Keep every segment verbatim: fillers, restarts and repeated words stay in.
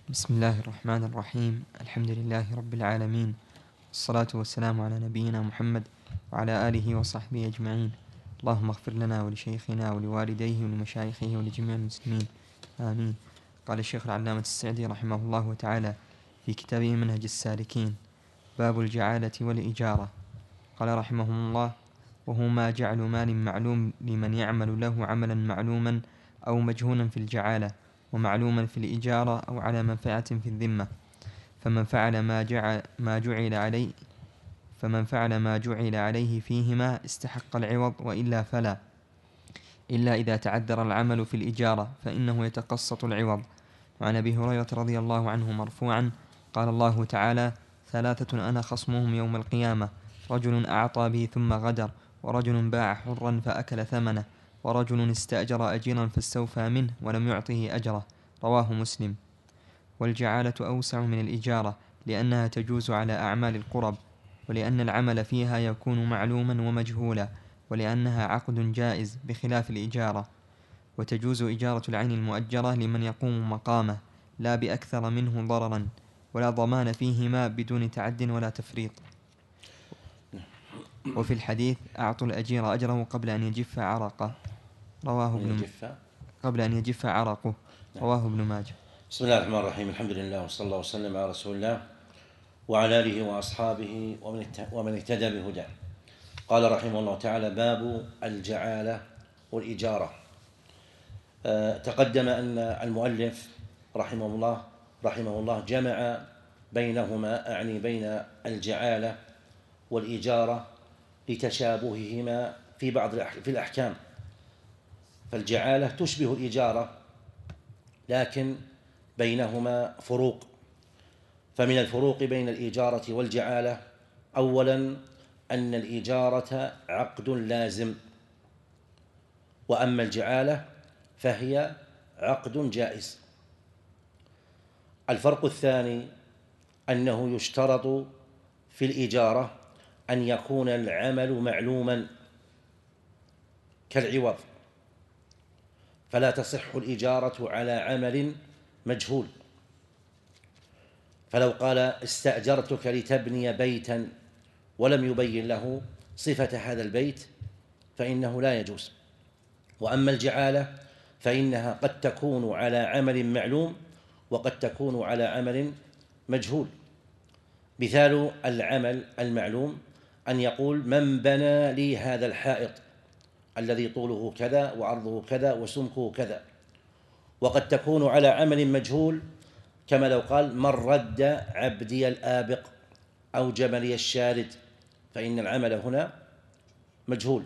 بسم الله الرحمن الرحيم. الحمد لله رب العالمين، والصلاة والسلام على نبينا محمد وعلى آله وصحبه أجمعين. اللهم اغفر لنا ولشيخنا ولوالديه ولمشايخه ولجميع المسلمين، آمين. قال الشيخ العلامة السعدي رحمه الله تعالى في كتابه منهج السالكين: باب الجعالة والإجارة. قال رحمه الله: وهو ما جعل مال معلوم لمن يعمل له عملا معلوما أو مجهولا في الجعالة، ومعلوما في الإجارة، أو على منفعة في الذمة. فمن فعل ما جعل, ما جعل عليه فمن فعل ما جعل عليه فيهما استحق العوض، وإلا فلا، إلا إذا تعذر العمل في الإجارة فإنه يتقسط العوض. وعن أبي هريرة رضي الله عنه مرفوعا قال الله تعالى: ثلاثة أنا خصمهم يوم القيامة: رجل أعطى به ثم غدر، ورجل باع حرا فأكل ثمنه، ورجل استأجر أجيرا فاستوفى منه ولم يعطه أجره. رواه مسلم. والجعالة أوسع من الإجارة، لأنها تجوز على أعمال القرب، ولأن العمل فيها يكون معلوما ومجهولا، ولأنها عقد جائز بخلاف الإجارة. وتجوز إجارة العين المؤجرة لمن يقوم مقامه، لا بأكثر منه ضررا، ولا ضمان فيهما بدون تعد ولا تفريط. وفي الحديث: أعطوا الأجير أجره قبل أن يجف عرقه. رواه ابن قبل أن يجف عرقه. رواه ابن ماجه. بسم الله الرحمن الرحيم. الحمد لله، وصلى الله وسلم على رسول الله وعلى آله وأصحابه ومن اهتدى بهداه. قال رحمه الله تعالى: باب الجعالة والإجارة. أه تقدم أن المؤلف رحمه الله رحمه الله جمع بينهما، أعني بين الجعالة والإجارة، لتشابههما في بعض في الأحكام. فالجعالة تشبه الإجارة، لكن بينهما فروق. فمن الفروق بين الإجارة والجعالة: أولاً أن الإجارة عقد لازم، وأما الجعالة فهي عقد جائز. الفرق الثاني أنه يشترط في الإجارة أن يكون العمل معلوماً كالعوض، فلا تصح الإجارة على عمل مجهول. فلو قال: استأجرتك لتبني بيتاً، ولم يبين له صفة هذا البيت، فإنه لا يجوز. وأما الجعالة فإنها قد تكون على عمل معلوم، وقد تكون على عمل مجهول. مثال العمل المعلوم أن يقول: من بنى لي هذا الحائط الذي طوله كذا وعرضه كذا وسمكه كذا. وقد تكون على عمل مجهول، كما لو قال: من رد عبدي الآبق أو جملي الشارد، فإن العمل هنا مجهول.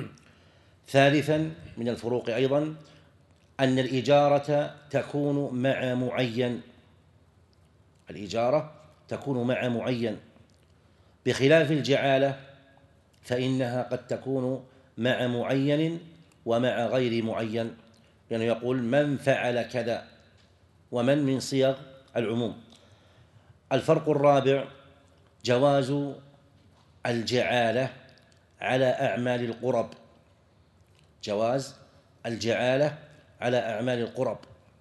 ثالثاً من الفروق أيضاً أن الإجارة تكون مع معين الإجارة تكون مع معين بخلاف الجعالة، فإنها قد تكون مع معين ومع غير معين، لأنه يقول: من فعل كذا، ومن من صيغ العموم. الفرق الرابع جواز الجعالة على أعمال القرب جواز الجعالة على أعمال القرب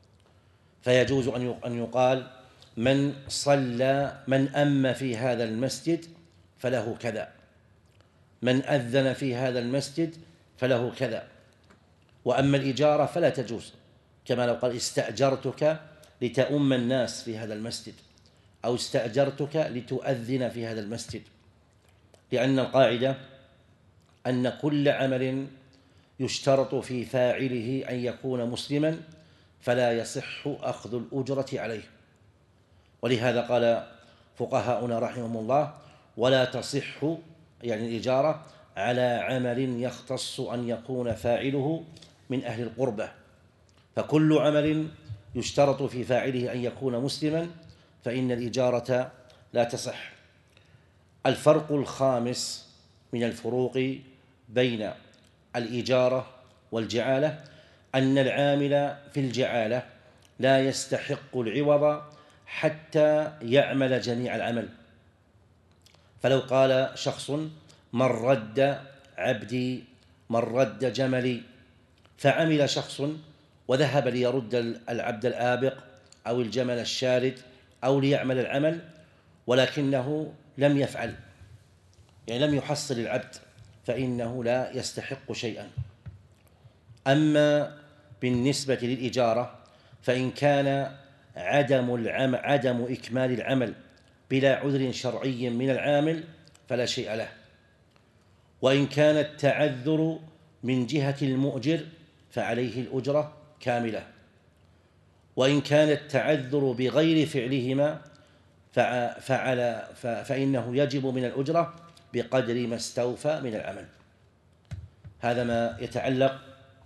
فيجوز أن يقال: من صلى من أم في هذا المسجد فله كذا، من أذن في هذا المسجد فله كذا. وأما الإجارة فلا تجوز، كما لو قال: استأجرتك لتؤم الناس في هذا المسجد، أو استأجرتك لتؤذن في هذا المسجد، لأن القاعدة أن كل عمل يشترط في فاعله أن يكون مسلما فلا يصح أخذ الأجرة عليه. ولهذا قال فقهاؤنا رحمهم الله: ولا تصح يعني الإجارة على عمل يختص أن يكون فاعله من أهل القربة. فكل عمل يشترط في فاعله أن يكون مسلما فإن الإجارة لا تصح. الفرق الخامس من الفروق بين الإجارة والجعالة أن العامل في الجعالة لا يستحق العوض حتى يعمل جميع العمل. فلو قال شخص: من رد عبدي، من رد جملي، فعمل شخص وذهب ليرد العبد الآبق أو الجمل الشارد أو ليعمل العمل ولكنه لم يفعل، يعني لم يحصل العبد، فإنه لا يستحق شيئا. أما بالنسبة للإجارة فإن كان عدم العمل عدم إكمال العمل بلا عذر شرعي من العامل فلا شيء له، وإن كان التعذر من جهة المؤجر فعليه الأجرة كاملة، وإن كان التعذر بغير فعلهما فعلى فإنه يجب من الأجرة بقدر ما استوفى من العمل. هذا ما يتعلق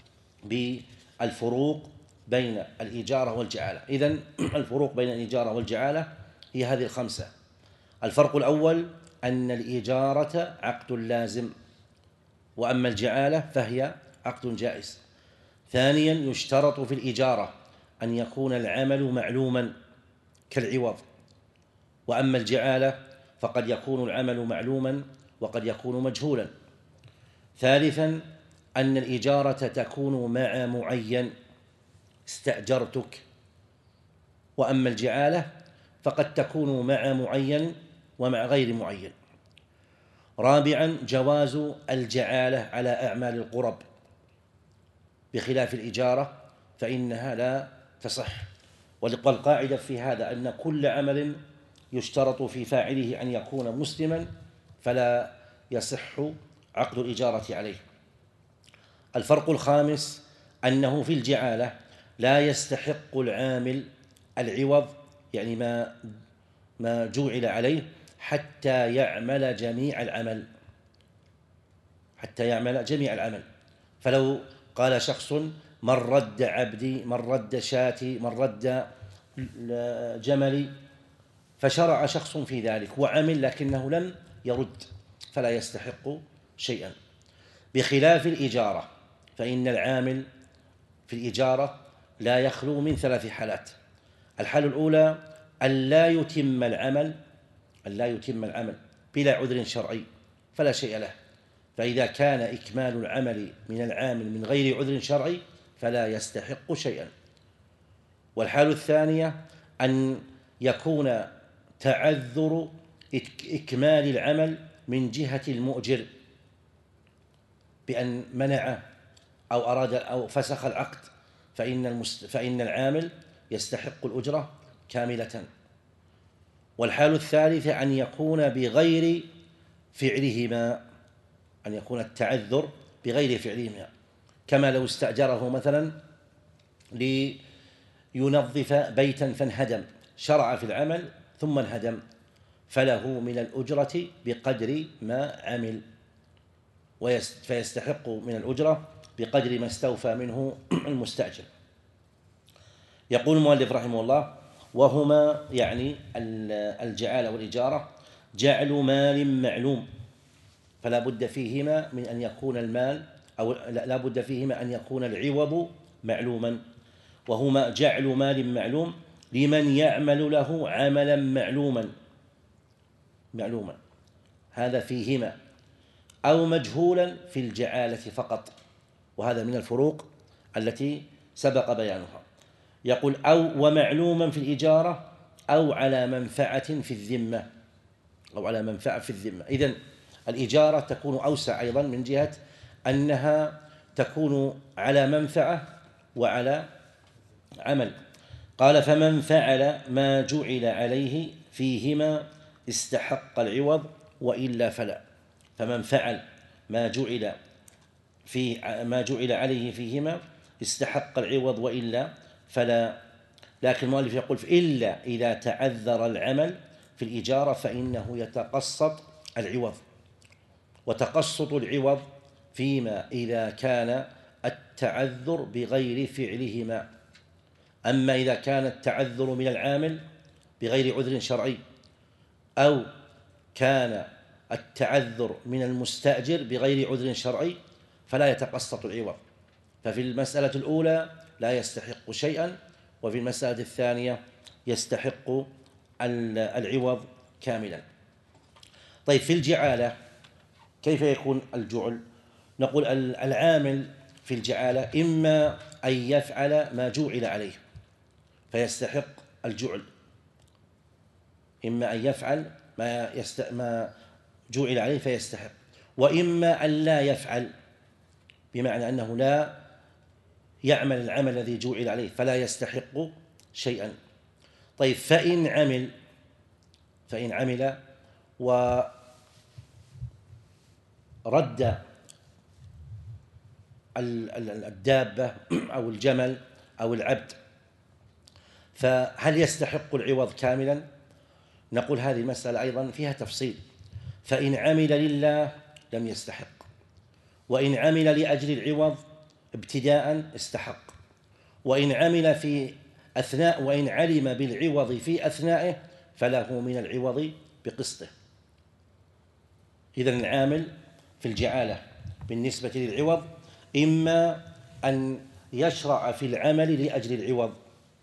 بالفروق بين الإجارة والجعالة. إذن الفروق بين الإجارة والجعالة هي هذه الخمسة. الفرق الأول أن الإجارة عقد لازم، وأما الجعالة فهي عقد جائز. ثانيا يشترط في الإجارة أن يكون العمل معلوما كالعوض، وأما الجعالة فقد يكون العمل معلوما وقد يكون مجهولا. ثالثا أن الإجارة تكون مع معين استأجرتك، وأما الجعالة فقد تكون مع معين ومع غير معين. رابعا جواز الجعالة على أعمال القرب بخلاف الإجارة فإنها لا تصح، والقاعدة في هذا أن كل عمل يشترط في فاعله أن يكون مسلما فلا يصح عقد الإجارة عليه. الفرق الخامس أنه في الجعالة لا يستحق العامل العوض، يعني ما ما جُعل عليه حتى يعمل جميع العمل حتى يعمل جميع العمل. فلو قال شخص من رد عبدي، من رد شاتي، من رد جملي، فشرع شخص في ذلك وعمل لكنه لم يرد فلا يستحق شيئا، بخلاف الإجارة فإن العامل في الإجارة لا يخلو من ثلاث حالات. الحالة الأولى أن لا يتم العمل أن لا يتم العمل بلا عذر شرعي فلا شيء له، فإذا كان إكمال العمل من العامل من غير عذر شرعي فلا يستحق شيئا. والحالة الثانية أن يكون تعذر إكمال العمل من جهة المؤجر بأن منع أو أراد أو فسخ العقد، فإن, المست... فإن العامل يستحق الأجرة كاملة. والحالة الثالثة أن يكون بغير فعلهما، أن يكون التعذر بغير فعلهما، كما لو استأجره مثلا لينظف بيتا فانهدم، شرع في العمل ثم انهدم، فله من الأجرة بقدر ما عمل، فيستحق من الأجرة بقدر ما استوفى منه المستأجر. يقول المؤلف رحمه الله: وهما يعني الجعالة والإجارة جعل مال معلوم، فلا بد فيهما من أن يكون المال أو لا بد فيهما أن يكون العوض معلوما، وهما جعل مال معلوم لمن يعمل له عملا معلوما معلوما هذا فيهما، أو مجهولا في الجعالة فقط، وهذا من الفروق التي سبق بيانها. يقول: أو ومعلوما في الإجارة أو على منفعة في الذمة أو على منفعة في الذمة. إذن الإجارة تكون أوسع أيضا من جهة أنها تكون على منفعة وعلى عمل. قال: فمن فعل ما جعل عليه فيهما استحق العوض وإلا فلا. فمن فعل ما جعل في ما جعل عليه فيهما استحق العوض وإلا فلا. لكن المؤلف يقول: إلا إذا تعذر العمل في الإجارة فإنه يتقسط العوض، وتقسط العوض فيما إذا كان التعذر بغير فعلهما. أما إذا كان التعذر من العامل بغير عذر شرعي، أو كان التعذر من المستأجر بغير عذر شرعي، فلا يتقسط العوض. ففي المسألة الأولى لا يستحق شيئا، وفي المسألة الثانية يستحق العوض كاملا. طيب، في الجعالة كيف يكون الجعل؟ نقول العامل في الجعالة إما أن يفعل ما جعل عليه فيستحق الجعل، إما أن يفعل ما, يست... ما جعل عليه فيستحق، وإما أن لا يفعل، بمعنى أنه لا يعمل العمل الذي جعل عليه فلا يستحق شيئا. طيب فإن عمل فإن عمل ورد الدابة أو الجمل أو العبد، فهل يستحق العوض كاملا؟ نقول هذه المسألة أيضا فيها تفصيل. فإن عمل لله لم يستحق، وإن عمل لأجل العوض ابتداء استحق، وإن عمل في أثناء وإن علم بالعوض في أثنائه فله من العوض بقسطه. إذن العامل في الجعالة بالنسبة للعوض إما أن يشرع في العمل لأجل العوض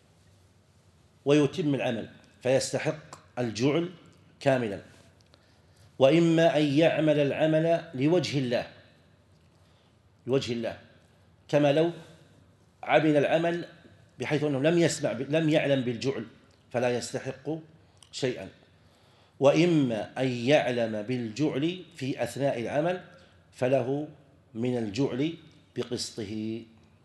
ويتم العمل فيستحق الجعل كاملا، وإما أن يعمل العمل لوجه الله لوجه الله كما لو عمل العمل بحيث أنه لم يسمع لم يعلم بالجعل فلا يستحق شيئا، وإما أن يعلم بالجعل في أثناء العمل فله من الجعل بقسطه.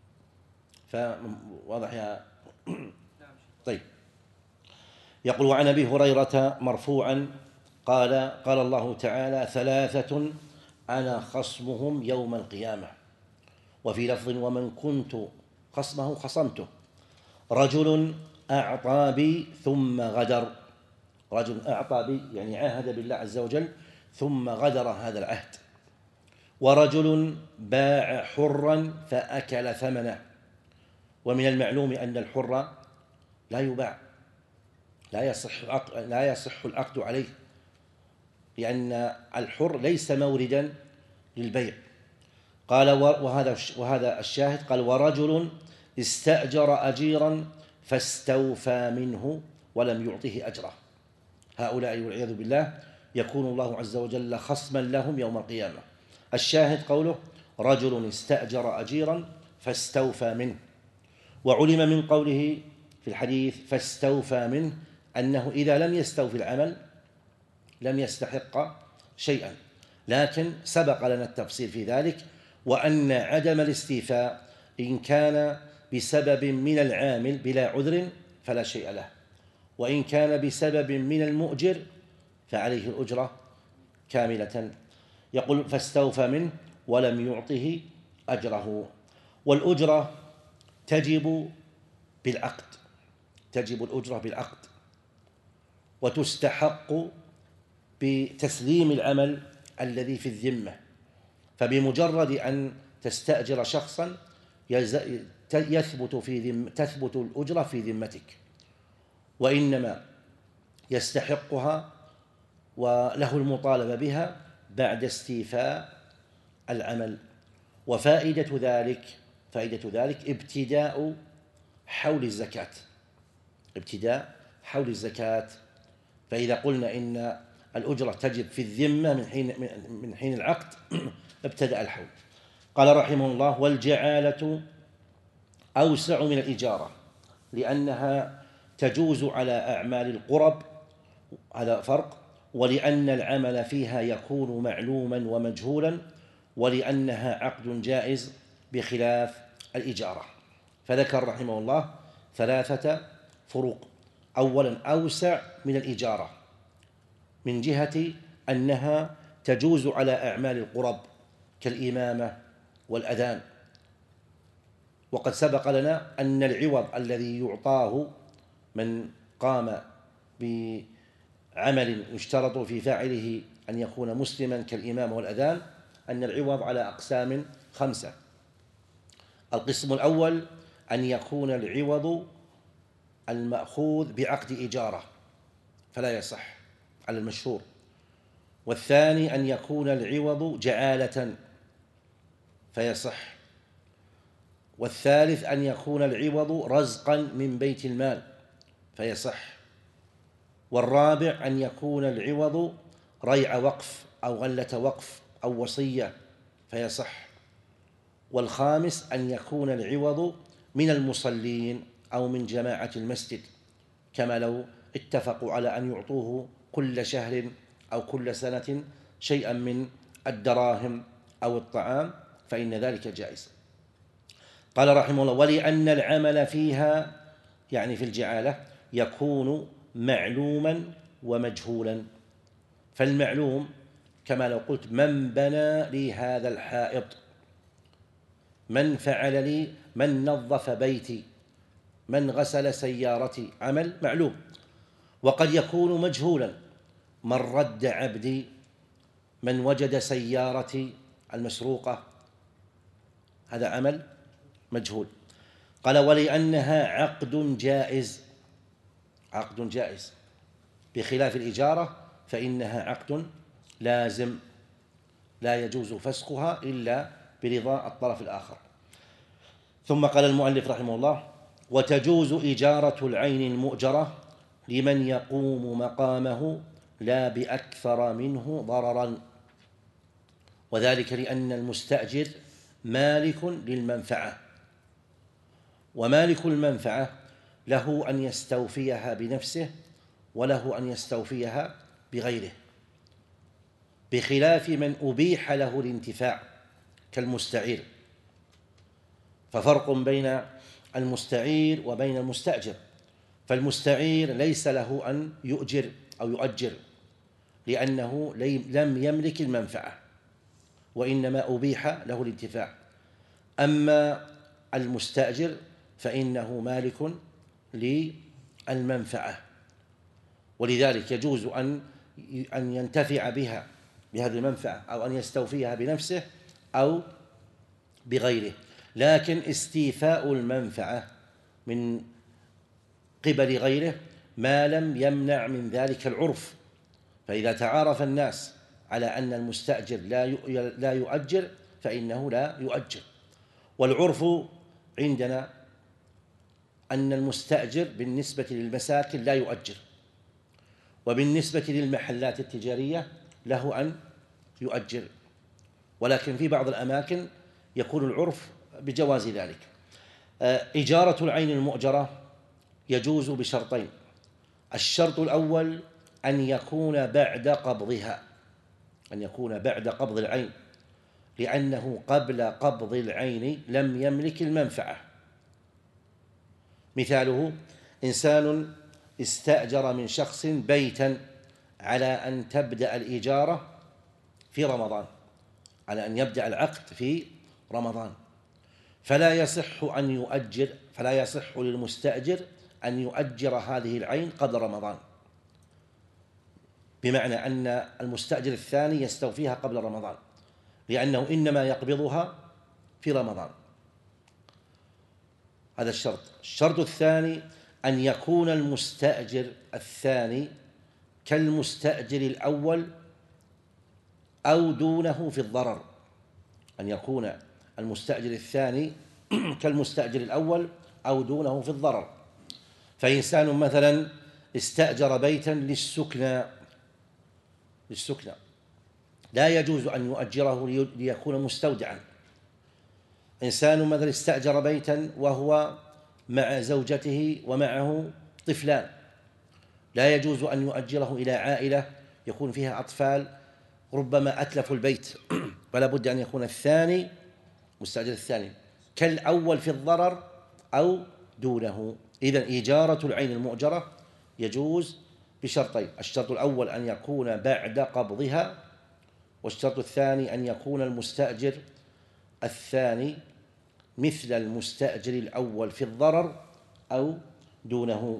فواضح يا طيب. يقول: وعن أبي هريرة مرفوعا قال: قال الله تعالى: ثلاثة أنا خصمهم يوم القيامة. وفي لفظ: ومن كنت خصمه خصمته. رجل أعطى بي ثم غدر. رجل أعطى بي يعني عاهد بالله عز وجل ثم غدر هذا العهد. ورجل باع حرا فأكل ثمنه. ومن المعلوم أن الحر لا يباع، لا يصح لا يصح العقد عليه، لأن الحر ليس موردا للبيع. قال: وهذا وهذا الشاهد. قال: ورجل استأجر أجيرا فاستوفى منه ولم يعطه أجره. هؤلاء والعياذ بالله يكون الله عز وجل خصما لهم يوم القيامة. الشاهد قوله: رجل استأجر أجيرا فاستوفى منه. وعلم من قوله في الحديث فاستوفى منه أنه إذا لم يستوفي العمل لم يستحق شيئا، لكن سبق لنا التفصيل في ذلك، وأن عدم الاستيفاء إن كان بسبب من العامل بلا عذر فلا شيء له، وإن كان بسبب من المؤجر فعليه الأجرة كاملة. يقول: فاستوفى منه ولم يعطه أجره. والأجرة تجب بالعقد، تجب الأجرة بالعقد، وتستحق بتسليم العمل الذي في الذمة. فبمجرد أن تستأجر شخصا يثبت في ذم تثبت الأجرة في ذمتك، وإنما يستحقها وله المطالبة بها بعد استيفاء العمل. وفائدة ذلك فائدة ذلك ابتداء حول الزكاة، ابتداء حول الزكاة. فإذا قلنا إن الأجرة تجب في الذمة من حين من حين العقد ابتدأ الحول. قال رحمه الله: والجعالة أوسع من الإجارة لأنها تجوز على أعمال القرب، هذا فرق، ولأن العمل فيها يكون معلوما ومجهولا، ولأنها عقد جائز بخلاف الإجارة. فذكر رحمه الله ثلاثة فروق. أولا: أوسع من الإجارة من جهة أنها تجوز على أعمال القرب كالإمامة والأذان، وقد سبق لنا أن العوض الذي يعطاه من قام بعمل يشترط في فاعله أن يكون مسلما كالإمامة والأذان، أن العوض على أقسام خمسة. القسم الأول أن يكون العوض المأخوذ بعقد إجارة فلا يصح على المشهور. والثاني أن يكون العوض جعالة فيصح. والثالث أن يكون العوض رزقا من بيت المال فيصح. والرابع أن يكون العوض ريع وقف أو غلة وقف أو وصية فيصح. والخامس أن يكون العوض من المصلين أو من جماعة المسجد كما لو اتفقوا على أن يعطوه كل شهر أو كل سنة شيئا من الدراهم أو الطعام، فإن ذلك جائز. قال رحمه الله: ولأن العمل فيها، يعني في الجعالة، يكون معلوما ومجهولا. فالمعلوم كما لو قلت: من بنى لي هذا الحائط، من فعل لي، من نظف بيتي، من غسل سيارتي، عمل معلوم. وقد يكون مجهولا: من رد عبدي، من وجد سيارتي المسروقة، هذا عمل مجهول. قال: ولأنها عقد جائز، عقد جائز، بخلاف الإجارة فإنها عقد لازم لا يجوز فسخها إلا برضا الطرف الآخر. ثم قال المؤلف رحمه الله: وتجوز إجارة العين المؤجرة لمن يقوم مقامه لا بأكثر منه ضررا، وذلك لأن المستأجر مالك للمنفعة، ومالك المنفعة له أن يستوفيها بنفسه وله أن يستوفيها بغيره، بخلاف من أبيح له الانتفاع كالمستعير. ففرق بين المستعير وبين المستأجر. فالمستعير ليس له أن يؤجر أو يؤجر لأنه لم يملك المنفعة، وإنما أبيح له الانتفاع. أما المستأجر فإنه مالك للمنفعة، ولذلك يجوز أن أن ينتفع بها، بهذه المنفعة، أو أن يستوفيها بنفسه أو بغيره. لكن استيفاء المنفعة من قبل غيره ما لم يمنع من ذلك العرف. فإذا تعارف الناس على أن المستأجر لا يؤجر فإنه لا يؤجر. والعرف عندنا أن المستأجر بالنسبة للمساكن لا يؤجر، وبالنسبة للمحلات التجارية له أن يؤجر، ولكن في بعض الأماكن يكون العرف بجواز ذلك. إجارة العين المؤجرة يجوز بشرطين: الشرط الأول أن يكون بعد قبضها، أن يكون بعد قبض العين، لأنه قبل قبض العين لم يملك المنفعة. مثاله: إنسان استأجر من شخص بيتا على أن تبدأ الإجارة في رمضان، على أن يبدأ العقد في رمضان، فلا يصح أن يؤجر فلا يصح للمستأجر أن يؤجر هذه العين قبل رمضان، بمعنى أن المستأجر الثاني يستوفيها قبل رمضان، لأنه إنما يقبضها في رمضان. هذا الشرط. الشرط الثاني أن يكون المستأجر الثاني كالمستأجر الأول أو دونه في الضرر، أن يكون المستأجر الثاني كالمستأجر الأول أو دونه في الضرر. فإنسان مثلا استأجر بيتا للسكنى للسكنى لا يجوز أن يؤجره ليكون مستودعا. إنسان مثلا استأجر بيتا وهو مع زوجته ومعه طفلان، لا يجوز أن يؤجره إلى عائلة يكون فيها أطفال ربما أتلفوا البيت، فلا بد أن يكون الثاني مستأجر الثاني كالأول في الضرر أو دونه. إذن إجارة العين المؤجرة يجوز بشرطين: الشرط الأول أن يكون بعد قبضها، والشرط الثاني أن يكون المستأجر الثاني مثل المستأجر الأول في الضرر أو دونه.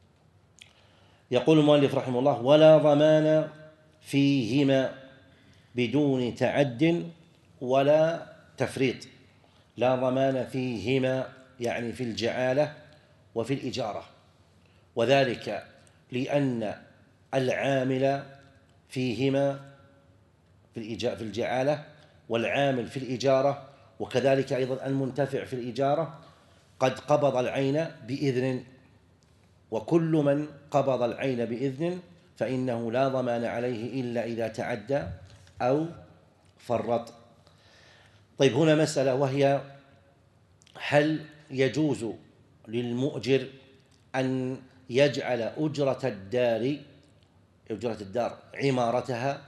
يقول المؤلف رحمه الله: ولا ضمان فيهما بدون تعد ولا تفريط. لا ضمان فيهما يعني في الجعالة وفي الإجارة، وذلك لأن العامل فيهما في الجعالة والعامل في الإجارة، وكذلك أيضا المنتفع في الإجارة، قد قبض العين بإذن، وكل من قبض العين بإذن فإنه لا ضمان عليه إلا إذا تعدى أو فرط. طيب، هنا مسألة، وهي: هل يجوز للمؤجر أن يجعل أجرة الدار أجرة الدار عمارتها،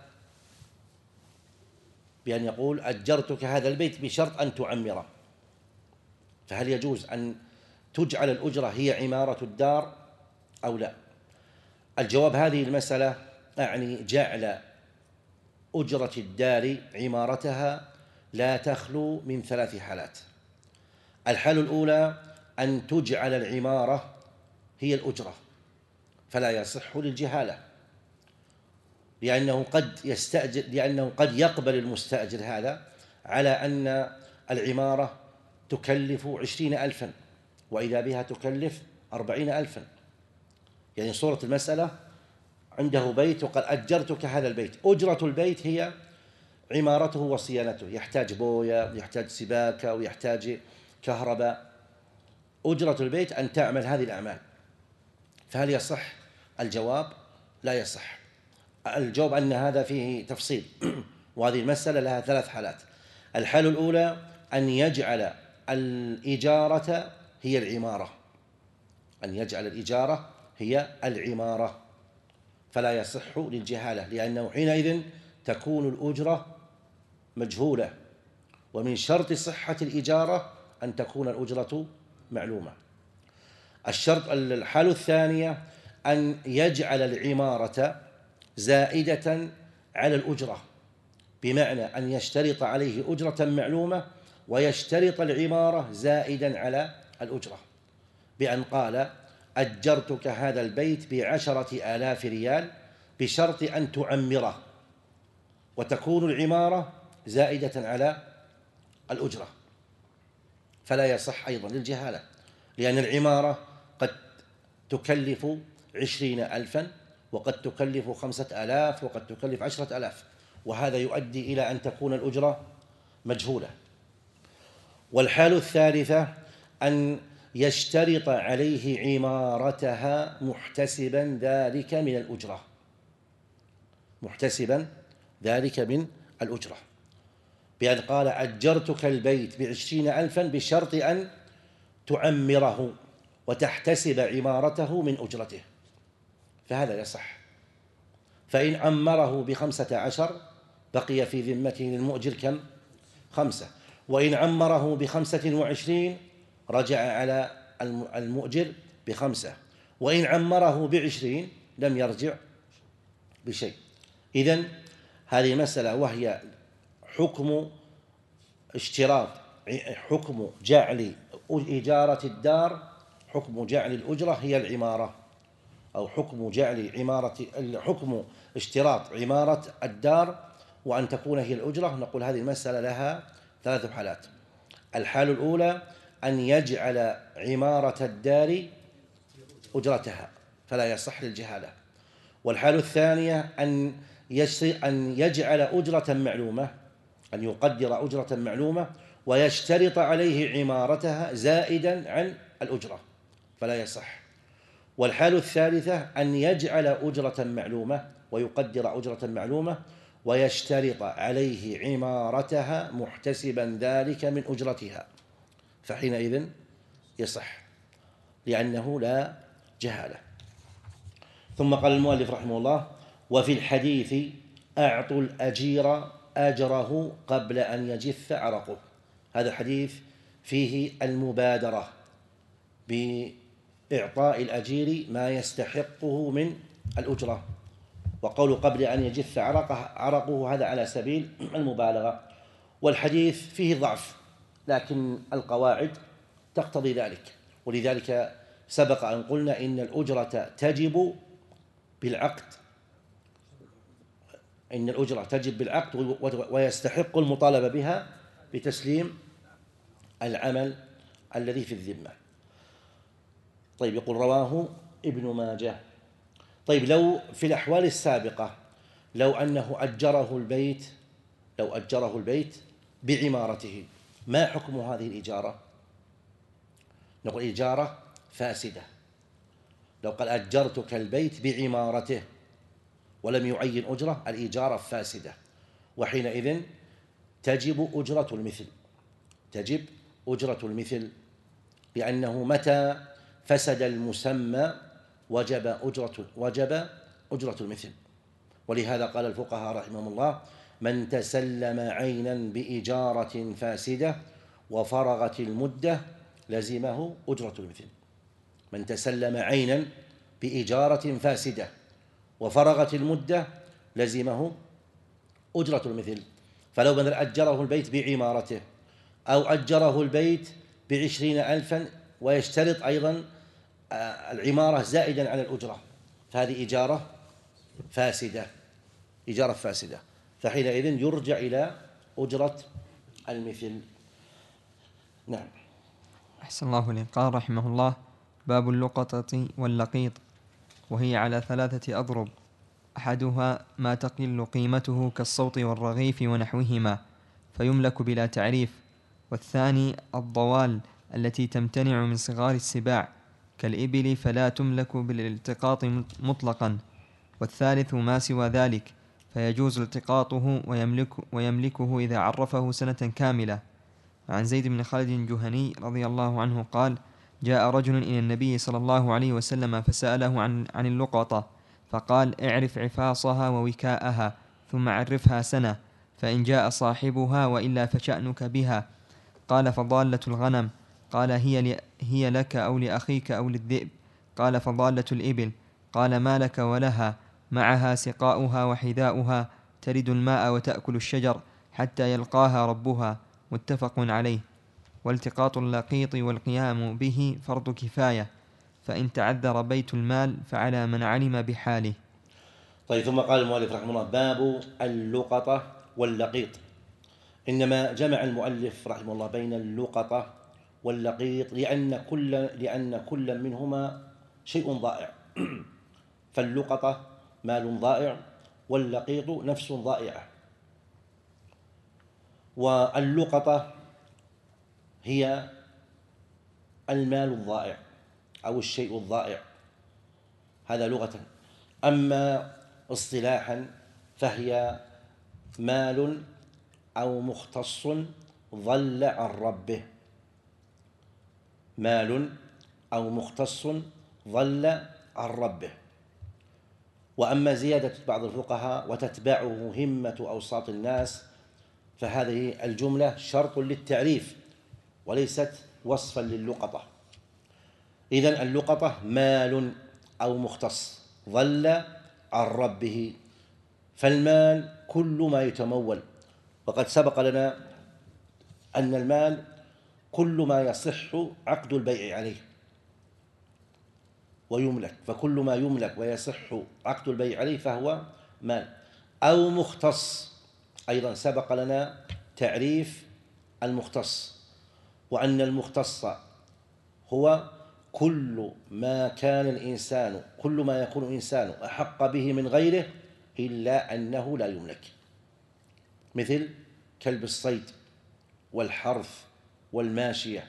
بأن يقول أجرتك هذا البيت بشرط أن تعمره. فهل يجوز أن تجعل الأجرة هي عمارة الدار أو لا؟ الجواب هذه المسألة أعني جعل أجرة الدار عمارتها لا تخلو من ثلاث حالات. الحالة الأولى أن تجعل العمارة هي الأجرة، فلا يصح للجهالة، لأنه قد يستأجر لأنه قد يقبل المستأجر هذا على أن العمارة تكلف عشرين ألفا وإذا بها تكلف أربعين ألفا. يعني صورة المسألة عنده بيت وقال أجرتك هذا البيت، أجرة البيت هي عمارته وصيانته، يحتاج بوية، يحتاج سباكة، ويحتاج كهرباء. أجرة البيت أن تعمل هذه الأعمال، فهل يصح؟ الجواب لا يصح. الجواب أن هذا فيه تفصيل وهذه المسألة لها ثلاث حالات. الحالة الأولى أن يجعل الإجارة هي العمارة، أن يجعل الإجارة هي العمارة، فلا يصح للجهالة، لأنه حينئذ تكون الأجرة مجهولة، ومن شرط صحة الإجارة أن تكون الأجرة معلومة. الشرط الحالة الثانية أن يجعل العمارة زائدة على الأجرة، بمعنى أن يشترط عليه أجرة معلومة ويشترط العمارة زائدا على الأجرة، بأن قال أجرتك هذا البيت بعشرة آلاف ريال بشرط أن تعمره، وتكون العمارة زائدة على الأجرة، فلا يصح أيضا للجهالة، لأن العمارة قد تكلف عشرين ألفا وقد تكلف خمسة آلاف وقد تكلف عشرة آلاف، وهذا يؤدي إلى أن تكون الأجرة مجهولة. والحالة الثالثة أن يشترط عليه عمارتها محتسبا ذلك من الأجرة، محتسبا ذلك من الأجرة، بأن قال أجرتك البيت بعشرين ألفا بشرط أن تعمره وتحتسب عمارته من أجرته، فهذا يصح. فإن عمره بخمسة عشر بقي في ذمته للمؤجر كم؟ خمسة. وإن عمره بخمسة وعشرين رجع على المؤجر بخمسة، وإن عمره بعشرين لم يرجع بشيء. إذن هذه مسألة وهي حكم اشتراط، حكم جعل إجارة الدار، حكم جعل الأجرة هي العمارة، أو حكم جعل عمارة حكم اشتراط عمارة الدار وأن تكون هي الأجرة. نقول هذه المسألة لها ثلاث حالات. الحالة الأولى أن يجعل عمارة الدار أجرتها، فلا يصح للجهالة. والحالة الثانية أن أن يجعل أجرة معلومة، أن يقدر أجرة معلومة ويشترط عليه عمارتها زائدا عن الأجرة، فلا يصح. والحالة الثالثة أن يجعل أجرة معلومة ويقدر أجرة معلومة ويشترط عليه عمارتها محتسبا ذلك من أجرتها، فحينئذ يصح لأنه لا جهالة. ثم قال المؤلف رحمه الله: وفي الحديث أعطوا الأجير أجره قبل أن يجف عرقه. هذا الحديث فيه المبادرة بإعطاء الأجير ما يستحقه من الأجرة، وقول قبل أن يجف عرقه, عرقه هذا على سبيل المبالغة. والحديث فيه ضعف، لكن القواعد تقتضي ذلك، ولذلك سبق أن قلنا إن الأجرة تجب بالعقد، إن الأجرة تجب بالعقد ويستحق المطالبة بها بتسليم العمل الذي في الذمة. طيب، يقول رواه ابن ماجه. طيب، لو في الأحوال السابقة لو أنه أجره البيت لو أجره البيت بعمارته، ما حكم هذه الإجارة؟ نقول إجارة فاسدة. لو قال أجرتك البيت بعمارته ولم يعين أجرة، الإجارة فاسدة، وحينئذ تجب أجرة المثل تجب أجرة المثل لأنه متى فسد المسمى وجب أجرة وجب أجرة المثل. ولهذا قال الفقهاء رحمهم الله: من تسلم عينا بإجارة فاسدة وفرغت المدة لزمه أجرة المثل. من تسلم عينا بإجارة فاسدة وفرغت المدة لزمه أجرة المثل. فلو مثلا أجره البيت بعمارته أو أجره البيت بعشرين ألفا ويشترط أيضا العمارة زائدا على الأجرة، فهذه إجارة فاسدة إجارة فاسدة فحينئذ يرجع إلى أجرة المثل. نعم. أحسن الله إليك. قال رحمه الله: باب اللقطة واللقيط، وهي على ثلاثة أضرب: أحدها ما تقل قيمته كالصوت والرغيف ونحوهما فيملك بلا تعريف، والثاني الضوال التي تمتنع من صغار السباع كالإبل فلا تملك بالالتقاط مطلقا، والثالث ما سوى ذلك فيجوز التقاطه ويملك ويملكه إذا عرفه سنة كاملة. عن زيد بن خالد الجهني رضي الله عنه قال: جاء رجل إلى النبي صلى الله عليه وسلم فسأله عن, عن اللقطة، فقال: اعرف عفاصها ووكاءها ثم عرفها سنة، فإن جاء صاحبها وإلا فشأنك بها. قال: فضالة الغنم؟ قال: هي, هي لك أو لأخيك أو للذئب؟ قال: فضالة الإبل. قال: ما لك ولها؟ معها سقاؤها وحذاؤها، ترد الماء وتأكل الشجر حتى يلقاها ربها. متفق عليه. والتقاط اللقيط والقيام به فرض كفاية، فإن تعذر بيت المال فعلى من علم بحاله. طيب، ثم قال المؤلف رحمه الله: باب اللقطة واللقيط. إنما جمع المؤلف رحمه الله بين اللقطة واللقيط لأن كل لأن كل منهما شيء ضائع. فاللقطة مال ضائع واللقيط نفس ضائعة. واللقطة هي المال الضائع أو الشيء الضائع، هذا لغة. أما اصطلاحا فهي مال أو مختص ضل عن ربه، مال أو مختص ضل عن ربه. وأما زيادة بعض الفقهاء وتتبعه همة أوساط الناس، فهذه الجملة شرط للتعريف وليست وصفا للقطة. إذن اللقطة مال أو مختص ضل عن ربه، فالمال كل ما يتمول، وقد سبق لنا أن المال كل ما يصح عقد البيع عليه ويملك، فكل ما يملك ويصح عقد البيع عليه فهو مال. أو مختص، أيضا سبق لنا تعريف المختص، وأن المختص هو كل ما كان الإنسان كل ما يكون الإنسان أحق به من غيره إلا أنه لا يملك، مثل كلب الصيد والحرث والماشية،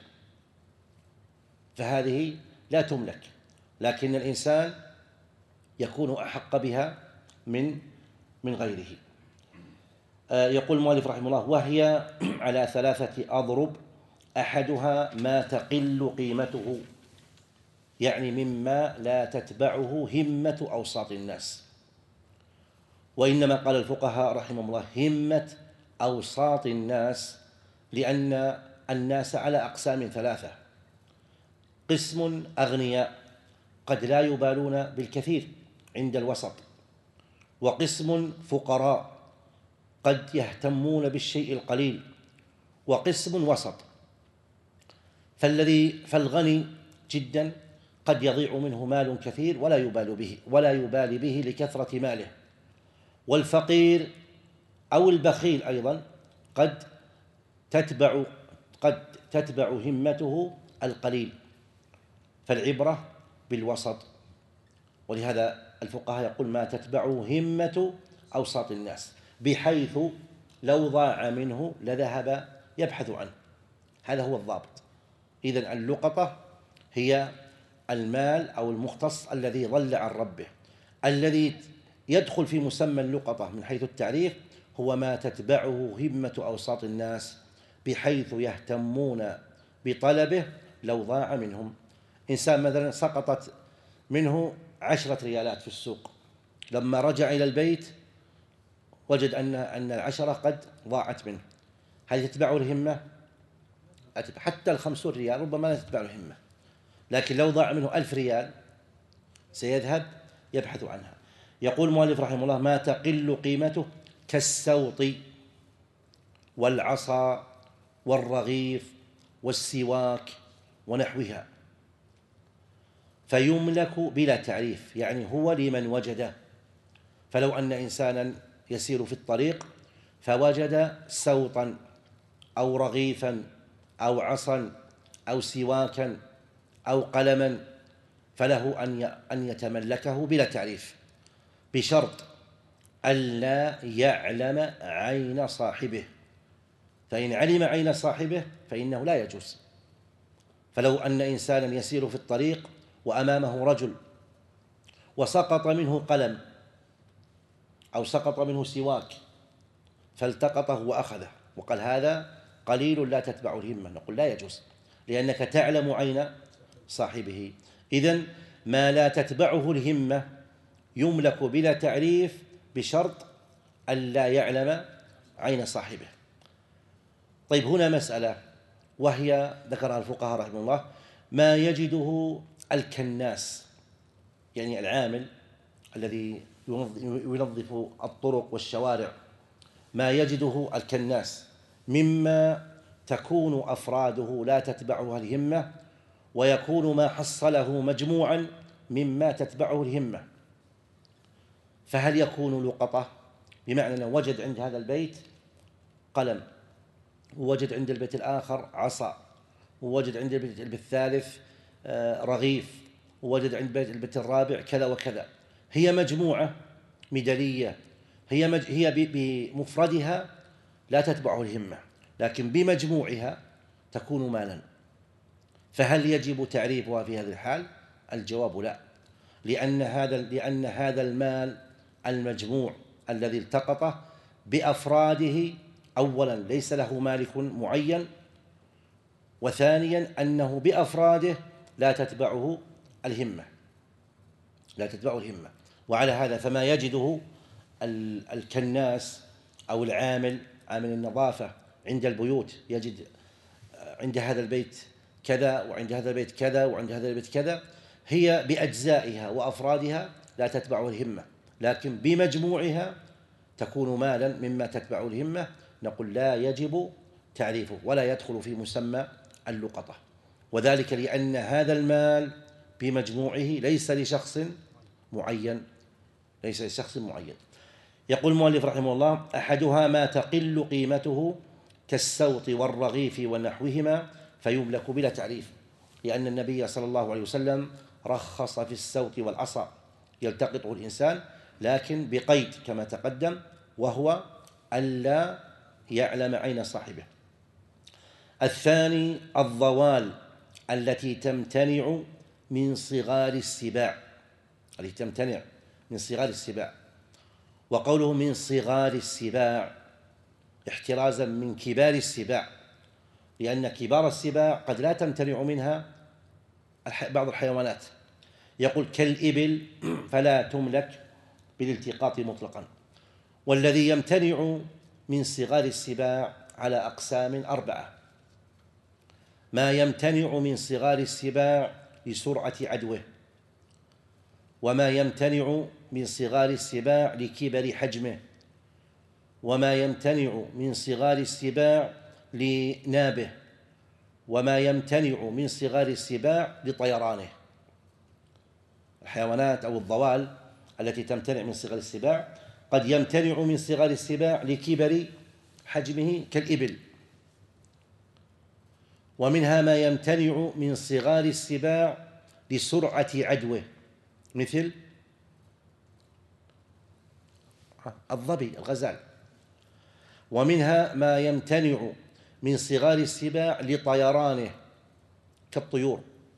فهذه لا تملك، لكن الإنسان يكون أحق بها من من غيره. يقول المؤلف رحمه الله: وهي على ثلاثة أضرب: أحدها ما تقل قيمته، يعني مما لا تتبعه همة أوساط الناس. وإنما قال الفقهاء رحمهم الله همة أوساط الناس لأن الناس على أقسام ثلاثة: قسم أغنياء قد لا يبالون بالكثير عند الوسط، وقسم فقراء قد يهتمون بالشيء القليل، وقسم وسط. فالذي فالغني جدا قد يضيع منه مال كثير ولا يبال به ولا يبالي به لكثرة ماله، والفقير أو البخيل أيضا قد تتبع قد تتبع همته القليل، فالعبرة بالوسط. ولهذا الفقهاء يقول ما تتبعه همة أوساط الناس، بحيث لو ضاع منه لذهب يبحث عنه. هذا هو الضابط. إذن اللقطة هي المال أو المختص الذي ضل عن ربه. الذي يدخل في مسمى اللقطة من حيث التعريف هو ما تتبعه همة أوساط الناس بحيث يهتمون بطلبه لو ضاع منهم. إنسان مثلا سقطت منه عشرة ريالات في السوق، لما رجع إلى البيت وجد أن أن العشرة قد ضاعت منه، هل تتبعه الهمة؟ حتى الخمسون ريال ربما لا تتبعه الهمة، لكن لو ضاع منه ألف ريال سيذهب يبحث عنها. يقول المؤلف رحمه الله: ما تقل قيمته كالسوط والعصا والرغيف والسواك ونحوها، فيملك بلا تعريف، يعني هو لمن وجده. فلو أن إنسانا يسير في الطريق فوجد سوطا أو رغيفا أو عصا أو سواكا أو قلما فله أن يتملكه بلا تعريف، بشرط ألا يعلم عين صاحبه، فإن علم عين صاحبه فإنه لا يجوز. فلو أن إنسانا يسير في الطريق وأمامه رجل وسقط منه قلم أو سقط منه سواك فالتقطه وأخذه وقال هذا قليل لا تتبع الهمة، نقول لا يجوز، لأنك تعلم عين صاحبه. إذن ما لا تتبعه الهمة يملك بلا تعريف بشرط ألا يعلم عين صاحبه. طيب، هنا مسألة وهي ذكرها الفقهاء رحمه الله: ما يجده الكناس، يعني العامل الذي ينظف الطرق والشوارع، ما يجده الكناس مما تكون أفراده لا تتبعها الهمة، ويكون ما حصله مجموعا مما تتبعه الهمة، فهل يكون لقطة؟ بمعنى أنه وجد عند هذا البيت قلم، ووجد عند البيت الآخر عصا، ووجد عند البيت الثالث رغيف، ووجد عند البيت الرابع كذا وكذا، هي مجموعة مدلية، هي مج... هي بمفردها لا تتبعه الهمة، لكن بمجموعها تكون مالا، فهل يجب تعريفها في هذه الحال؟ الجواب لا، لأن هذا لأن هذا المال المجموع الذي التقطه بأفراده أولا ليس له مالك معين، وثانيا أنه بأفراده لا تتبعه الهمة لا تتبعه الهمة وعلى هذا فما يجده الكناس أو العامل عامل النظافة عند البيوت، يجد عند هذا البيت كذا وعند هذا البيت كذا وعند هذا البيت كذا، هي بأجزائها وأفرادها لا تتبعه الهمة، لكن بمجموعها تكون مالا مما تتبعه الهمة، نقول لا يجب تعريفه ولا يدخل في مسمى اللقطة، وذلك لأن هذا المال بمجموعه ليس لشخص معين ليس لشخص معين. يقول المؤلف رحمه الله: أحدها ما تقل قيمته كالسوط والرغيف ونحوهما فيملك بلا تعريف، لأن النبي صلى الله عليه وسلم رخص في السوط والعصا يلتقطه الإنسان، لكن بقيد كما تقدم، وهو ألا يعلم عين صاحبه. الثاني الضوال التي تمتنع من صغار السباع التي تمتنع من صغار السباع وقوله من صغار السباع احترازا من كبار السباع، لأن كبار السباع قد لا تمتنع منها بعض الحيوانات، يقول كالإبل فلا تملك بالالتقاط مطلقا. والذي يمتنع من صغار السباع على أقسام أربعة: ما يمتنع من صغار السباع لسرعة عدوه، وما يمتنع من صغار السباع لكبر حجمه، وما يمتنع من صغار السباع لنابه، وما يمتنع من صغار السباع لطيرانه. الحيوانات أو الضوال التي تمتنع من صغار السباع قد يمتنع من صغار السباع لكبر حجمه كالإبل، ومنها ما يمتنع من صغار السباع لسرعة عدوه مثل الظبي الغزال، ومنها ما يمتنع من صغار السباع لطيرانه كالطيور،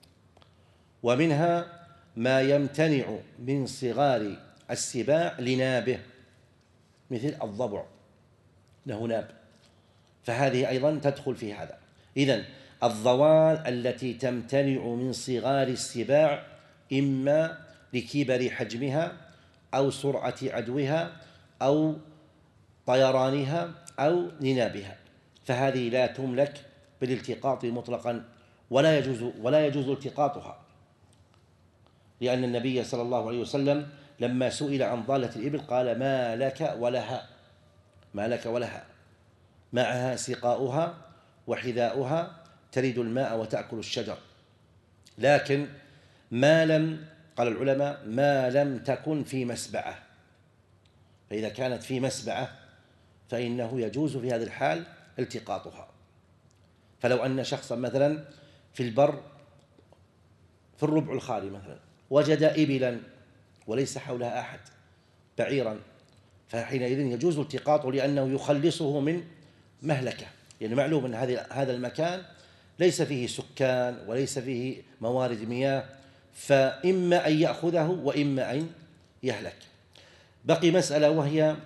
ومنها ما يمتنع من صغار السباع لنابه مثل الضبع له ناب، فهذه أيضا تدخل في هذا. إذن الضوال التي تمتنع من صغار السباع إما لكبر حجمها أو سرعة عدوها أو طيرانها أو ننابها، فهذه لا تملك بالالتقاط مطلقا، ولا يجوز ولا يجوز التقاطها، لأن النبي صلى الله عليه وسلم لما سئل عن ضالة الإبل قال: ما لك ولها، ما لك ولها، معها سقاؤها وحذاؤها، ترد الماء وتأكل الشجر، لكن ما لم، قال العلماء، ما لم تكن في مسبعة، فإذا كانت في مسبعة فإنه يجوز في هذه الحال التقاطها. فلو أن شخصا مثلا في البر في الربع الخالي مثلا وجد إبلا وليس حولها أحد، بعيرا، فحينئذ يجوز التقاطه، لأنه يخلصه من مهلكة، يعني معلوم أن هذا المكان ليس فيه سكان وليس فيه موارد مياه، فإما أن يأخذه وإما أن يهلك. بقي مسألة، وهي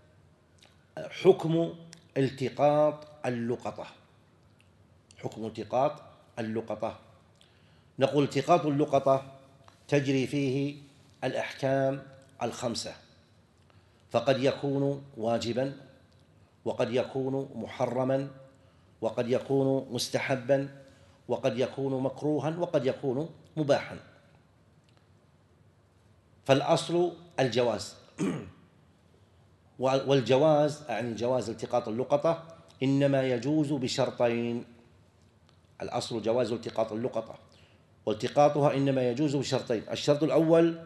حكم التقاط اللقطة. حكم التقاط اللقطة، نقول التقاط اللقطة تجري فيه الأحكام الخمسة، فقد يكون واجبا، وقد يكون محرما، وقد يكون مستحبا، وقد يكون مكروها، وقد يكون مباحا. فالأصل الجواز والجواز يعني جواز التقاط اللقطة إنما يجوز بشرطين. الأصل جواز التقاط اللقطة، والتقاطها إنما يجوز بشرطين: الشرط الأول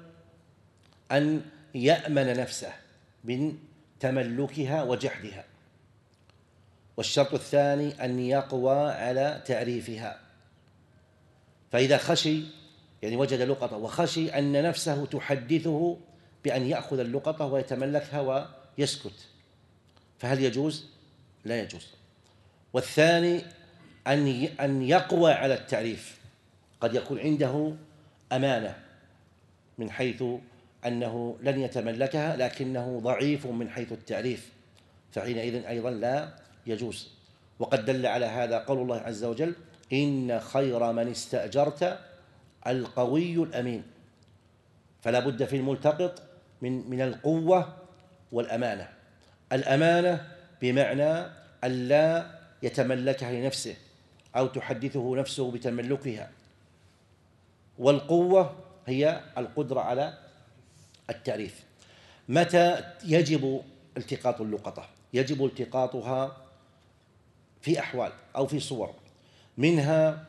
أن يأمن نفسه من تملكها وجحدها، والشرط الثاني أن يقوى على تعريفها. فإذا خشي، يعني وجد لقطة وخشي أن نفسه تحدثه بأن يأخذ اللقطة ويتملكها ويسكت، فهل يجوز؟ لا يجوز. والثاني أن يقوى على التعريف، قد يكون عنده أمانة من حيث أنه لن يتملكها، لكنه ضعيف من حيث التعريف، فحينئذ أيضا لا يجوز. وقد دل على هذا قول الله عز وجل: إن خير من استأجرت القوي الأمين. فلا بد في الملتقط من من القوة والأمانة. الأمانة بمعنى ألا يتملكها لنفسه أو تحدثه نفسه بتملكها، والقوة هي القدرة على التعريف. متى يجب التقاط اللقطة؟ يجب التقاطها في أحوال أو في صور، منها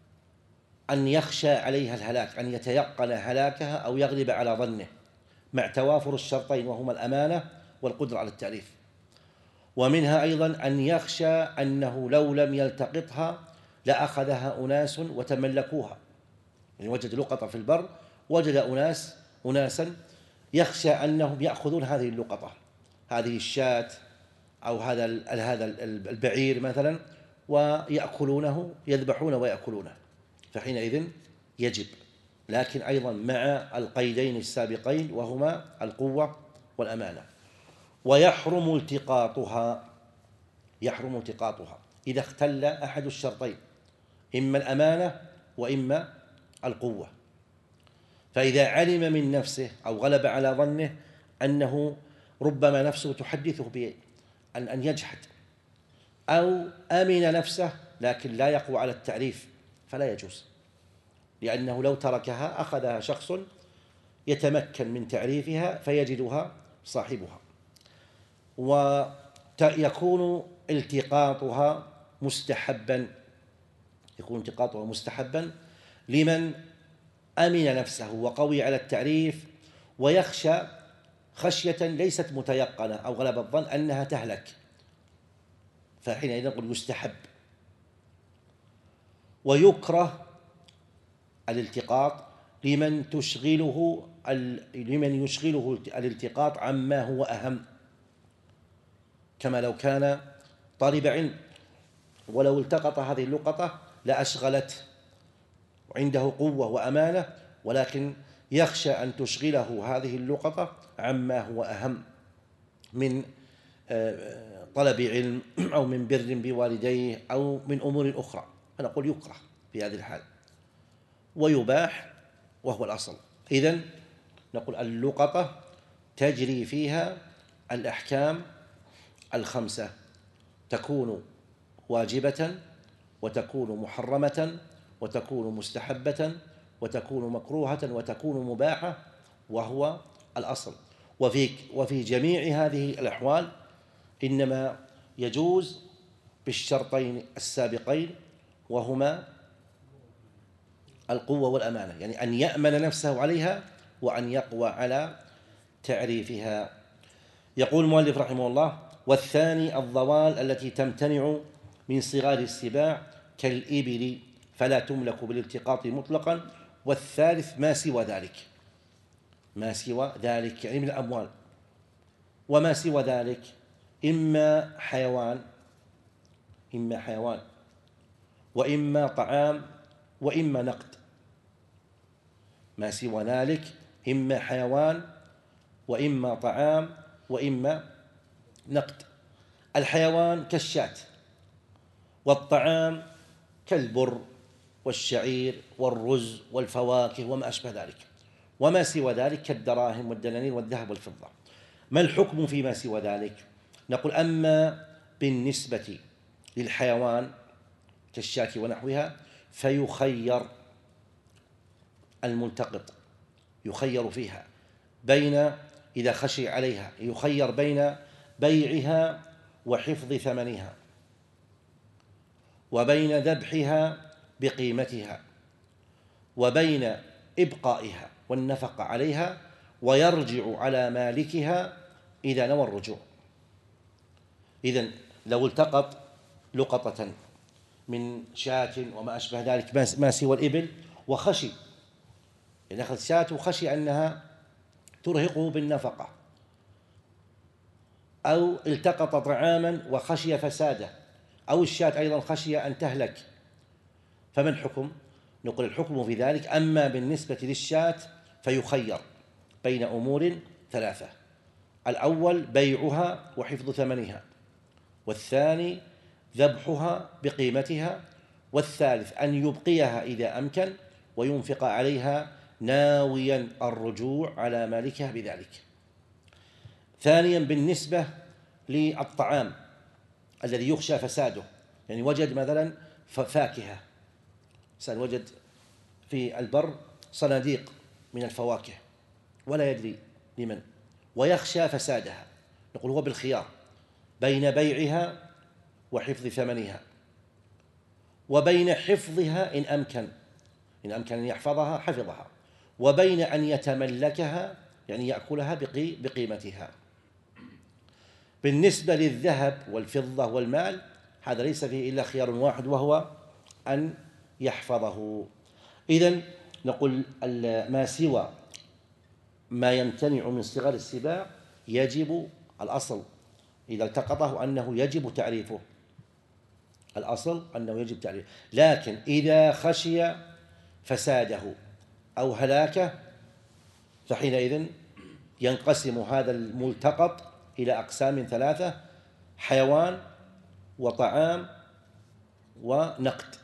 أن يخشى عليها الهلاك، أن يتيقن هلاكها أو يغلب على ظنه، مع توافر الشرطين وهما الأمانة والقدرة على التعريف. ومنها أيضا أن يخشى أنه لو لم يلتقطها لأخذها أناس وتملكوها، يعني وجد لقطة في البر، وجد أناس أناسا يخشى أنهم يأخذون هذه اللقطة، هذه الشاة أو هذا هذا البعير مثلا، ويأكلونه، يذبحونه ويأكلونه، فحينئذ يجب، لكن أيضا مع القيدين السابقين وهما القوة والأمانة. ويحرم التقاطها، يحرم التقاطها إذا اختل أحد الشرطين، إما الأمانة وإما القوة. فإذا علم من نفسه أو غلب على ظنه أنه ربما نفسه تحدثه بأن أن يجحد، أو أمن نفسه لكن لا يقوى على التعريف، فلا يجوز، لأنه لو تركها أخذها شخص يتمكن من تعريفها فيجدها صاحبها. ويكون التقاطها مستحبا، يكون التقاطها مستحبا لمن أمن نفسه وقوي على التعريف ويخشى خشية ليست متيقنة أو غلب الظن أنها تهلك، فحينئذ نقول يستحب. ويكره الالتقاط لمن تشغله لمن يشغله الالتقاط عما هو أهم، كما لو كان طالب علم ولو التقط هذه اللقطة لأشغلت وعنده قوة وأمانة، ولكن يخشى أن تشغله هذه اللقطة عما هو أهم من طلب علم أو من بر بوالديه أو من أمور أخرى، فنقول يكره في هذه الحال، ويباح وهو الأصل. إذن نقول اللقطة تجري فيها الأحكام الخمسة، تكون واجبة وتكون محرمة وتكون مستحبة وتكون مكروهة وتكون مباحة، وهو الأصل. وفي وفي جميع هذه الأحوال إنما يجوز بالشرطين السابقين، وهما القوة والأمانة، يعني أن يأمن نفسه عليها وأن يقوى على تعريفها. يقول المؤلف رحمه الله: والثاني الضوال التي تمتنع من صغار السباع كالإبل فلا تملك بالالتقاط مطلقا. والثالث ما سوى ذلك، ما سوى ذلك يعني من الأموال. وما سوى ذلك إما حيوان إما حيوان وإما طعام وإما نقد. ما سوى ذلك إما حيوان وإما طعام وإما نقد. الحيوان كالشاة، والطعام كالبر والشعير والرز والفواكه وما أشبه ذلك. وما سوى ذلك كالدراهم والدنانير والذهب والفضة. ما الحكم فيما سوى ذلك؟ نقول: أما بالنسبة للحيوان كالشاة ونحوها فيخير الملتقط، يخير فيها بين، إذا خشي عليها يخير بين بيعها وحفظ ثمنها، وبين ذبحها بقيمتها، وبين إبقائها والنفقة عليها، ويرجع على مالكها إذا نوى الرجوع. إذن لو التقط لقطة من شاة وما أشبه ذلك ما سوى الإبل وخشي، يعني أخذ شاة وخشي أنها ترهقه بالنفقة، أو التقط طعاما وخشي فساده، أو الشاة أيضا خشي أن تهلك، فما الحكم؟ نقول: الحكم في ذلك أما بالنسبة للشاة فيخير بين أمور ثلاثة: الأول بيعها وحفظ ثمنها، والثاني ذبحها بقيمتها، والثالث أن يبقيها إذا أمكن وينفق عليها ناويا الرجوع على مالكها بذلك. ثانيا بالنسبة للطعام الذي يخشى فساده، يعني وجد مثلا فاكهة، إنسان وجد في البر صناديق من الفواكه ولا يدري لمن ويخشى فسادها، نقول هو بالخيار بين بيعها وحفظ ثمنها، وبين حفظها إن أمكن إن أمكن أن يحفظها حفظها، وبين أن يتملكها يعني يأكلها بقيمتها. بالنسبة للذهب والفضة والمال هذا ليس فيه إلا خيار واحد، وهو أن يحفظه. إذن نقول ما سوى ما يمتنع من صغار السباع يجب، الأصل إذا التقطه أنه يجب تعريفه، الأصل أنه يجب تعريفه، لكن إذا خشي فساده أو هلاكه فحينئذ ينقسم هذا الملتقط إلى أقسام ثلاثة: حيوان وطعام ونقد.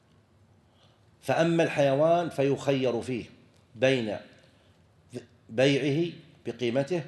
فأما الحيوان فيخير فيه بين بيعه بقيمته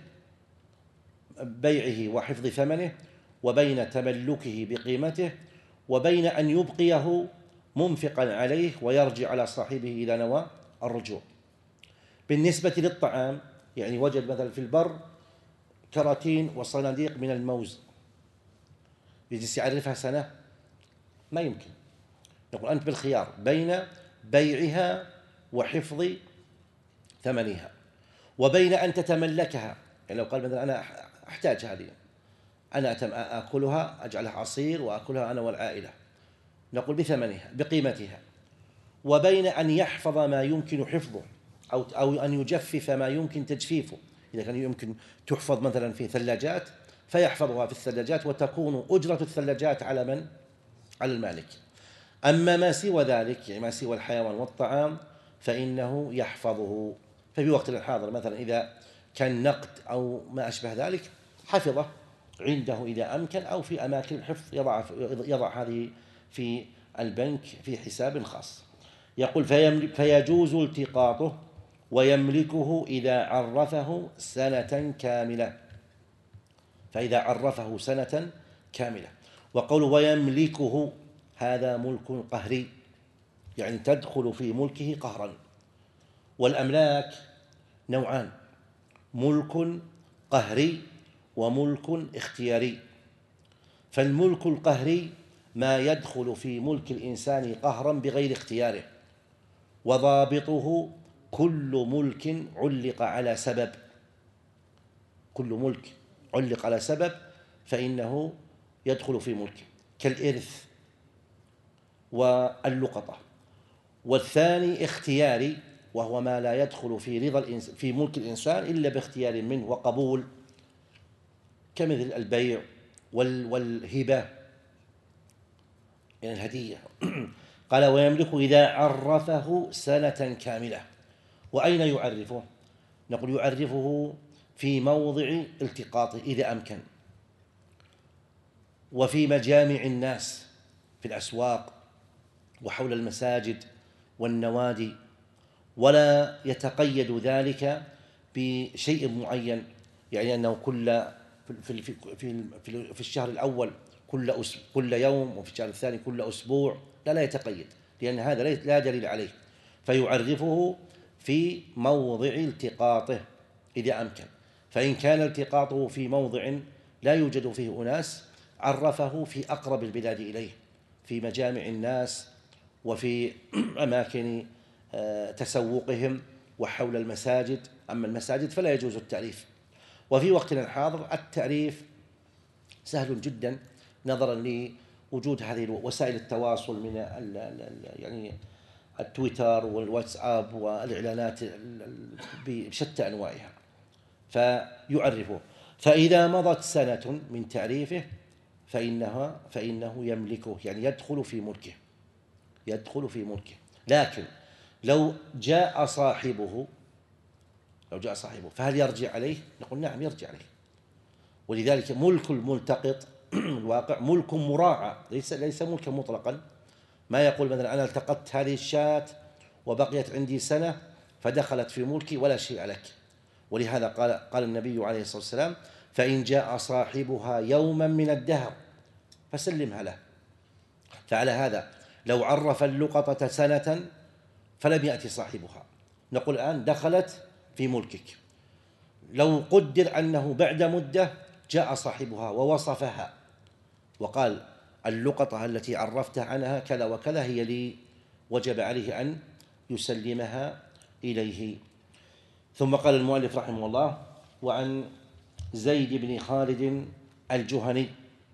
بيعه وحفظ ثمنه، وبين تملكه بقيمته، وبين أن يبقيه منفقا عليه ويرجع على صاحبه إذا نوى الرجوع. بالنسبة للطعام يعني وجد مثلا في البر كراتين وصناديق من الموز، يجلس يعرفها سنة ما يمكن، نقول أنت بالخيار بين بيعها وحفظ ثمنها، وبين أن تتملكها، يعني لو قال مثلا أنا أحتاج هذه، أنا أكلها أجعلها عصير وأكلها أنا والعائلة، نقول بثمنها بقيمتها، وبين أن يحفظ ما يمكن حفظه أو أو أن يجفف ما يمكن تجفيفه، إذا كان يمكن تحفظ مثلا في ثلاجات فيحفظها في الثلاجات، وتكون أجرة الثلاجات على من؟ على المالك. أما ما سوى ذلك يعني ما سوى الحيوان والطعام فإنه يحفظه. ففي وقت الحاضر مثلا إذا كان نقد أو ما أشبه ذلك حفظه عنده إذا أمكن، أو في أماكن الحفظ يضع يضع هذه في البنك في حساب خاص. يقول: فيجوز التقاطه ويملكه إذا عرفه سنة كاملة، فإذا عرفه سنة كاملة. وقول ويملكه هذا ملك قهري، يعني تدخل في ملكه قهرا. والأملاك نوعان: ملك قهري وملك اختياري. فالملك القهري ما يدخل في ملك الإنسان قهرا بغير اختياره، وضابطه كل ملك علق على سبب، كل ملك علق على سبب فإنه يدخل في ملكه، كالإرث واللقطة. والثاني اختياري، وهو ما لا يدخل في رضا الإنسان في ملك الإنسان إلا باختيار منه وقبول، كمثل البيع والهبة، يعني الهدية. قال ويملك إذا عرفه سنة كاملة. وأين يعرفه؟ نقول يعرفه في موضع التقاطه إذا أمكن، وفي مجامع الناس في الأسواق وحول المساجد والنوادي، ولا يتقيد ذلك بشيء معين، يعني أنه كل في في في في الشهر الأول كل كل يوم، وفي الشهر الثاني كل أسبوع، لا لا يتقيد، لأن هذا لا دليل عليه. فيعرفه في موضع التقاطه إذا أمكن. فإن كان التقاطه في موضع لا يوجد فيه أناس عرفه في أقرب البلاد إليه، في مجامع الناس وفي أماكن تسوقهم وحول المساجد. أما المساجد فلا يجوز التعريف. وفي وقتنا الحاضر التعريف سهل جدا نظرا لوجود هذه وسائل التواصل من يعني التويتر والواتساب والإعلانات بشتى أنواعها، فيعرفه. فإذا مضت سنة من تعريفه فإنها فإنه يملكه، يعني يدخل في ملكه، يدخل في ملكه. لكن لو جاء صاحبه لو جاء صاحبه فهل يرجع عليه؟ نقول نعم يرجع عليه. ولذلك ملك الملتقط الواقع ملك مراعى، ليس ليس ملكا مطلقا. ما يقول مثلا أنا التقطت هذه الشاة وبقيت عندي سنة فدخلت في ملكي ولا شيء لك. ولهذا قال قال النبي عليه الصلاة والسلام: فإن جاء صاحبها يوما من الدهر فسلمها له. فعلى هذا لو عرف اللقطة سنة فلم يأتي صاحبها، نقول الآن دخلت في ملكك. لو قدر أنه بعد مدة جاء صاحبها ووصفها وقال اللقطة التي عرفت عنها كذا وكذا هي لي، وجب عليه أن يسلمها إليه. ثم قال المؤلف رحمه الله: وعن زيد بن خالد الجهني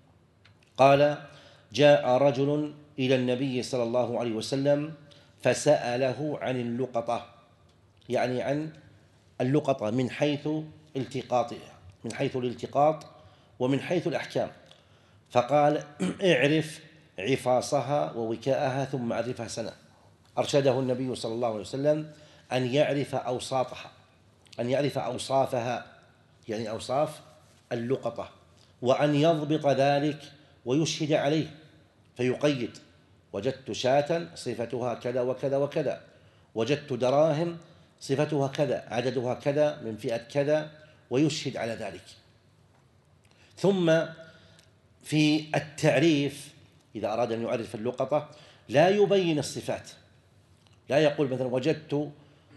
قال: جاء رجل إلى النبي صلى الله عليه وسلم فسأله عن اللقطة، يعني عن اللقطة من حيث التقاطها، من حيث الالتقاط ومن حيث الأحكام. فقال: اعرف عفاصها ووكاءها ثم عرفها سنة. أرشده النبي صلى الله عليه وسلم أن يعرف أوساطها، أن يعرف أوصافها، يعني أوصاف اللقطة، وأن يضبط ذلك ويشهد عليه فيقيد: وجدت شاة صفتها كذا وكذا وكذا، وجدت دراهم صفتها كذا، عددها كذا من فئة كذا، ويشهد على ذلك. ثم في التعريف إذا أراد أن يعرف اللقطة لا يبين الصفات، لا يقول مثلا وجدت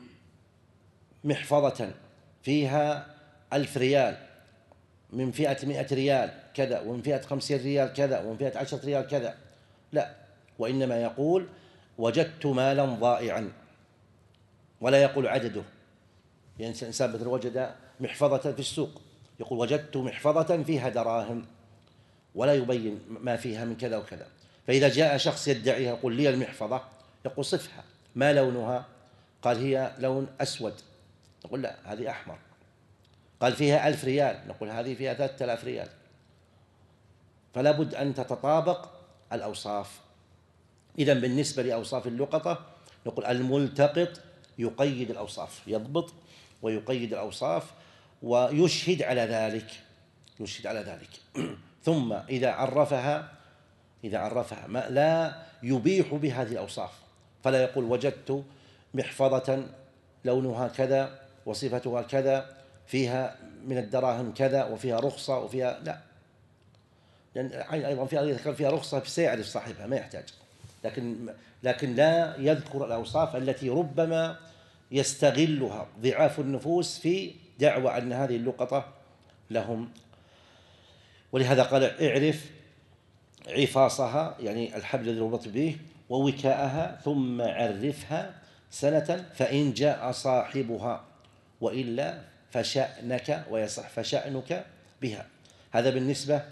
محفظة فيها ألف ريال من فئة مئة ريال كذا، ومن فئة خمسين ريال كذا، ومن فئة عشرة ريال كذا، لا. وإنما يقول وجدت مالا ضائعا، ولا يقول عدده. يعني الإنسان مثلا وجد محفظة في السوق يقول وجدت محفظة فيها دراهم، ولا يبين ما فيها من كذا وكذا. فإذا جاء شخص يدعيها يقول لي المحفظة، يقول صفها، ما لونها؟ قال هي لون أسود، نقول لا هذه أحمر. قال فيها ألف ريال، نقول هذه فيها ثلاثة آلاف ريال. فلا بد أن تتطابق الأوصاف. إذن بالنسبة لأوصاف اللقطة نقول الملتقط يقيد الأوصاف، يضبط ويقيد الأوصاف ويشهد على ذلك، يشهد على ذلك. ثم إذا عرفها إذا عرفها ما لا يبيح بهذه الأوصاف، فلا يقول وجدت محفظة لونها كذا وصفتها كذا، فيها من الدراهم كذا وفيها رخصة وفيها لا، لأن أيضا فيها إذا فيها رخصة سيعرف صاحبها ما يحتاج، لكن لكن لا يذكر الأوصاف التي ربما يستغلها ضعاف النفوس في دعوى أن هذه اللقطة لهم. ولهذا قال اعرف عفاصها يعني الحبل الذي ربط به ووكاءها ثم عرفها سنة فإن جاء صاحبها وإلا فشأنك ويصح فشأنك بها. هذا بالنسبة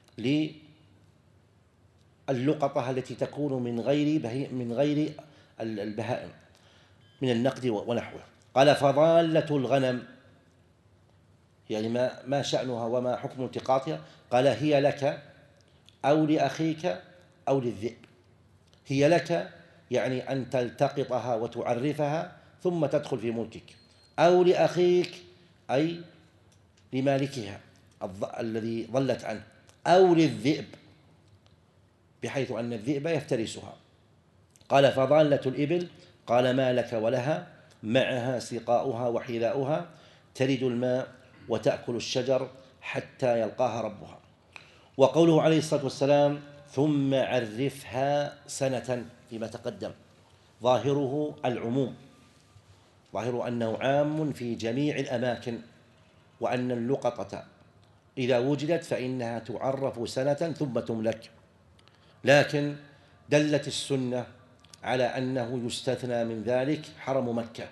للقطة التي تكون من غير من غير البهائم من النقد ونحوه. قال فضالة الغنم يعني ما ما شأنها وما حكم التقاطها؟ قال هي لك أو لأخيك أو للذئب. هي لك يعني أن تلتقطها وتعرفها ثم تدخل في ملكك، أو لأخيك أي لمالكها الذي ضلت عنه، أو للذئب بحيث أن الذئب يفترسها. قال فضالة الإبل قال ما لك ولها معها سقاؤها وحذاؤها ترد الماء وتأكل الشجر حتى يلقاها ربها. وقوله عليه الصلاة والسلام ثم عرفها سنة فيما تقدم ظاهره العموم، ظاهره أنه عام في جميع الأماكن، وأن اللقطة إذا وجدت فإنها تعرف سنة ثم تملك. لكن دلت السنة على أنه يستثنى من ذلك حرم مكة،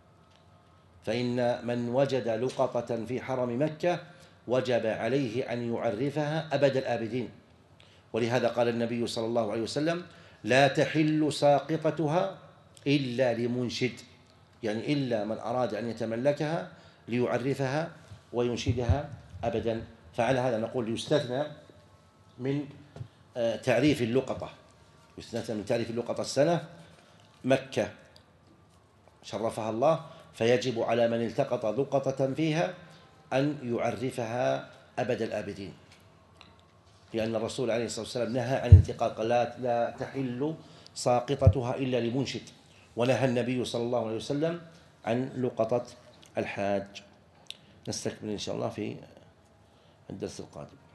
فإن من وجد لقطة في حرم مكة وجب عليه أن يعرفها أبد الآبدين. ولهذا قال النبي صلى الله عليه وسلم لا تحل ساقطتها إلا لمنشد، يعني إلا من أراد أن يتملكها ليعرفها وينشدها أبدا. فعلى هذا نقول يستثنى من تعريف اللقطة، يستثنى من تعريف اللقطة السنة مكة شرفها الله، فيجب على من التقط لقطة فيها أن يعرفها أبد الآبدين، لأن الرسول عليه الصلاة والسلام نهى عن التقاط لا, لا تحل ساقطتها إلا لمنشد، ونهى النبي صلى الله عليه وسلم عن لقطة الحاج. نستكمل إن شاء الله في الدرس القادم.